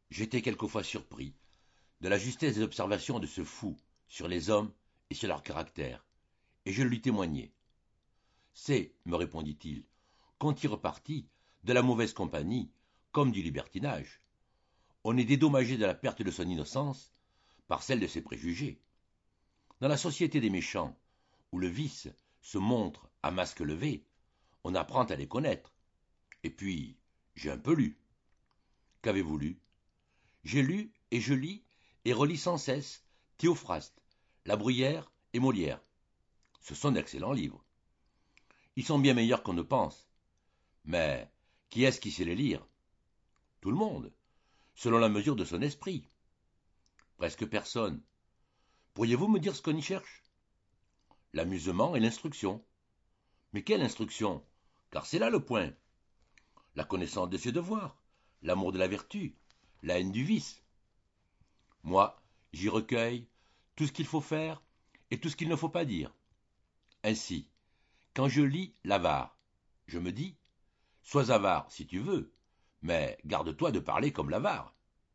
J'étais quelquefois surpris de la justesse des observations de ce fou sur les hommes et sur leur caractère, et je le lui témoignai. C'est, me répondit-il, qu'on tire parti de la mauvaise compagnie comme du libertinage. On est dédommagé de la perte de son innocence par celle de ses préjugés. Dans la société des méchants, où le vice se montre à masque levé, on apprend à les connaître. Et puis, j'ai un peu lu. Qu'avez-vous lu? J'ai lu et je lis et relis sans cesse Théophraste, La Bruyère et Molière. Ce sont d'excellents livres. Ils sont bien meilleurs qu'on ne pense. Mais qui est-ce qui sait les lire? Tout le monde, selon la mesure de son esprit. Presque personne. Pourriez-vous me dire ce qu'on y cherche? L'amusement et l'instruction. Mais quelle instruction? Car c'est là le point. La connaissance de ses devoirs, l'amour de la vertu, la haine du vice. Moi, j'y recueille tout ce qu'il faut faire et tout ce qu'il ne faut pas dire. Ainsi, quand je lis l'avare, je me dis, sois avare si tu veux, mais garde-toi de parler comme l'avare.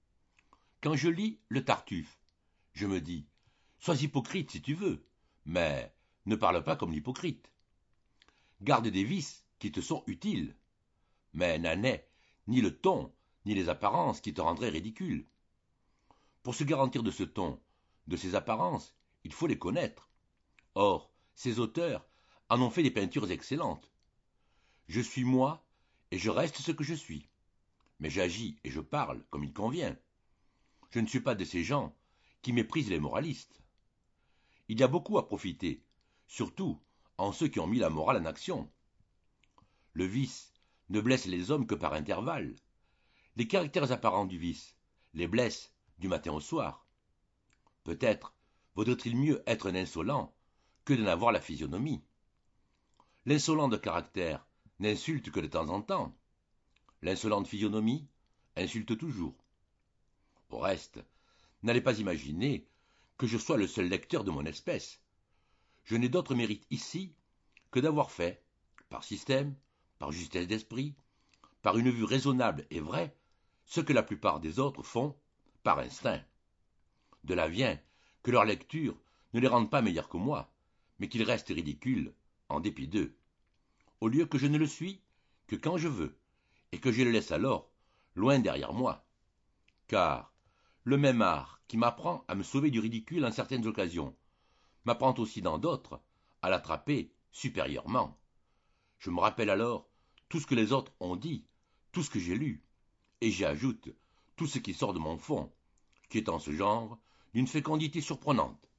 Quand je lis le Tartuffe, je me dis, sois hypocrite si tu veux, mais ne parle pas comme l'hypocrite. Garde des vices qui te sont utiles, mais n'en est ni le ton, ni les apparences qui te rendraient ridicule. Pour se garantir de ce ton, de ces apparences, il faut les connaître. Or, ces auteurs en ont fait des peintures excellentes. Je suis moi, et je reste ce que je suis. Mais j'agis et je parle comme il convient. Je ne suis pas de ces gens qui méprisent les moralistes. Il y a beaucoup à profiter, surtout en ceux qui ont mis la morale en action. Le vice ne blesse les hommes que par intervalles. Les caractères apparents du vice les blessent du matin au soir. Peut-être vaudrait-il mieux être un insolent que d'en avoir la physionomie. L'insolent de caractère n'insulte que de temps en temps. L'insolente physionomie insulte toujours. Au reste, n'allez pas imaginer que je sois le seul lecteur de mon espèce. Je n'ai d'autre mérite ici que d'avoir fait, par système, par justesse d'esprit, par une vue raisonnable et vraie, ce que la plupart des autres font par instinct. De là vient que leur lecture ne les rende pas meilleurs que moi, mais qu'ils restent ridicules en dépit d'eux, au lieu que je ne le suis que quand je veux, et que je le laisse alors loin derrière moi. Car le même art qui m'apprend à me sauver du ridicule en certaines occasions m'apprend aussi dans d'autres à l'attraper supérieurement. Je me rappelle alors tout ce que les autres ont dit, tout ce que j'ai lu, et j'y ajoute tout ce qui sort de mon fond, qui est en ce genre d'une fécondité surprenante.